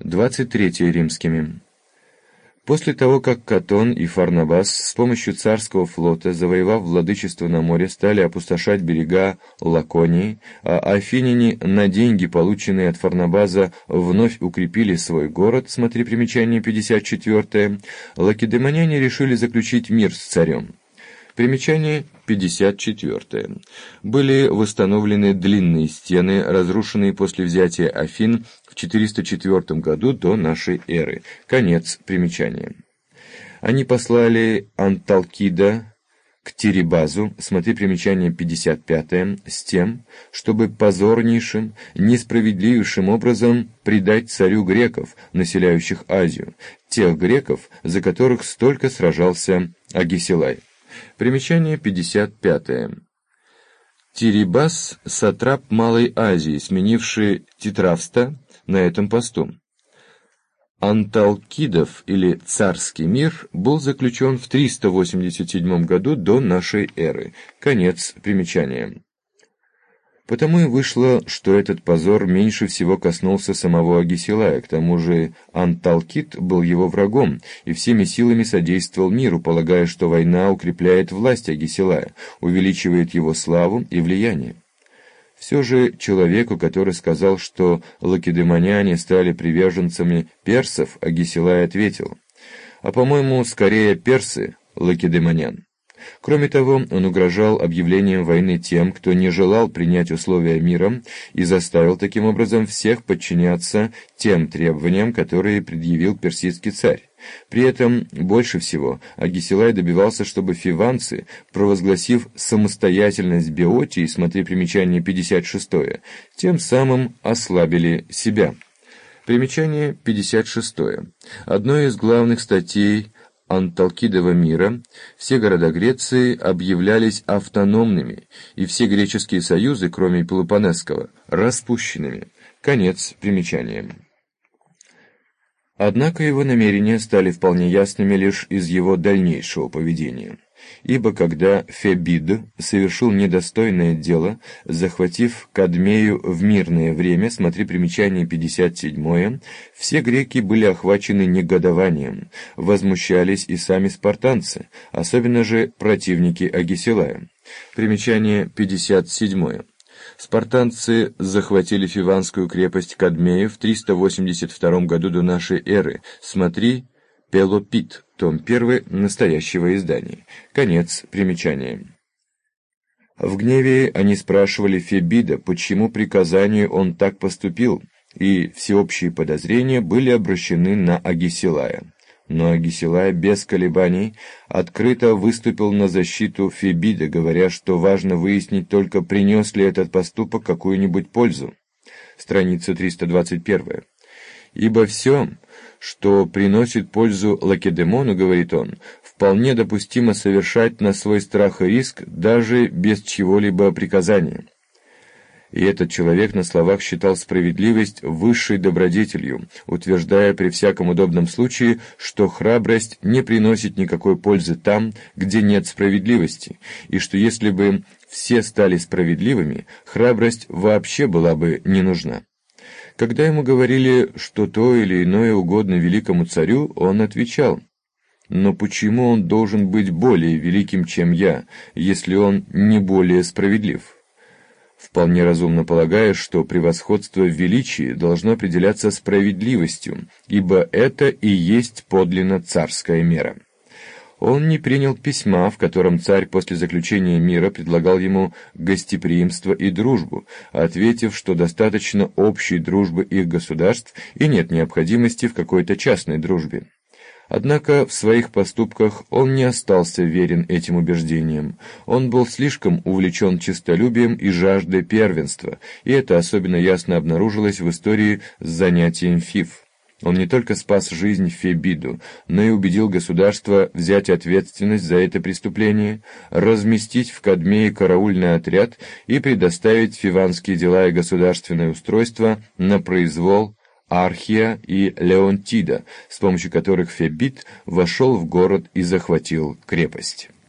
23 римскими. После того, как Катон и Фарнабас с помощью царского флота, завоевав владычество на море, стали опустошать берега Лаконии, а афиняне на деньги, полученные от Фарнабаза, вновь укрепили свой город, смотри примечание 54, лакедемоняне решили заключить мир с царем. Примечание 54. Были восстановлены длинные стены, разрушенные после взятия Афин в 404 году до нашей эры. Конец примечания. Они послали Анталкида к Тирибазу, смотри примечание 55, с тем, чтобы позорнейшим, несправедливейшим образом предать царю греков, населяющих Азию, тех греков, за которых столько сражался Агисилай. Примечание 55. Тирибас – сатрап Малой Азии, сменивший Тетравста на этом посту. Анталкидов или Царский мир был заключен в 387 году до нашей эры. Конец примечания. Потому и вышло, что этот позор меньше всего коснулся самого Агисилая, к тому же Анталкид был его врагом и всеми силами содействовал миру, полагая, что война укрепляет власть Агисилая, увеличивает его славу и влияние. Все же человеку, который сказал, что лакедемоняне стали приверженцами персов, Агисилай ответил: «А по-моему, скорее персы лакедемонян». Кроме того, он угрожал объявлением войны тем, кто не желал принять условия мира, и заставил таким образом всех подчиняться тем требованиям, которые предъявил персидский царь. При этом больше всего Агисилай добивался, чтобы фиванцы, провозгласив самостоятельность Беотии, смотри примечание 56, тем самым ослабили себя. Примечание 56. Одной из главных статей Анталкидова мира все города Греции объявлялись автономными, и все греческие союзы, кроме Пелопоннесского, распущенными. Конец примечания. Однако его намерения стали вполне ясными лишь из его дальнейшего поведения. Ибо когда Фебид совершил недостойное дело, захватив Кадмею в мирное время, смотри примечание 57, все греки были охвачены негодованием, возмущались и сами спартанцы, особенно же противники Агисилая. Примечание 57. Спартанцы захватили фиванскую крепость Кадмею в 382 году до нашей эры, смотри Пелопит, том 1 настоящего издания. Конец примечания. В гневе они спрашивали Фебида, почему приказанию он так поступил, и всеобщие подозрения были обращены на Агисилая. Но Агисилай без колебаний открыто выступил на защиту Фебида, говоря, что важно выяснить только, принес ли этот поступок какую-нибудь пользу. Страница 321. «Ибо все, что приносит пользу Лакедемону, — говорит он, — вполне допустимо совершать на свой страх и риск даже без чего-либо приказания». И этот человек на словах считал справедливость высшей добродетелью, утверждая при всяком удобном случае, что храбрость не приносит никакой пользы там, где нет справедливости, и что если бы все стали справедливыми, храбрость вообще была бы не нужна. Когда ему говорили, что то или иное угодно великому царю, он отвечал: «Но почему он должен быть более великим, чем я, если он не более справедлив?» Вполне разумно полагая, что превосходство в величии должно определяться справедливостью, ибо это и есть подлинно царская мера. Он не принял письма, в котором царь после заключения мира предлагал ему гостеприимство и дружбу, ответив, что достаточно общей дружбы их государств и нет необходимости в какой-то частной дружбе. Однако в своих поступках он не остался верен этим убеждениям. Он был слишком увлечен честолюбием и жаждой первенства, и это особенно ясно обнаружилось в истории с занятием Фив. Он не только спас жизнь Фебиду, но и убедил государство взять ответственность за это преступление, разместить в Кадмее караульный отряд и предоставить фиванские дела и государственное устройство на произвол Архия и Леонтида, с помощью которых Фебид вошел в город и захватил крепость.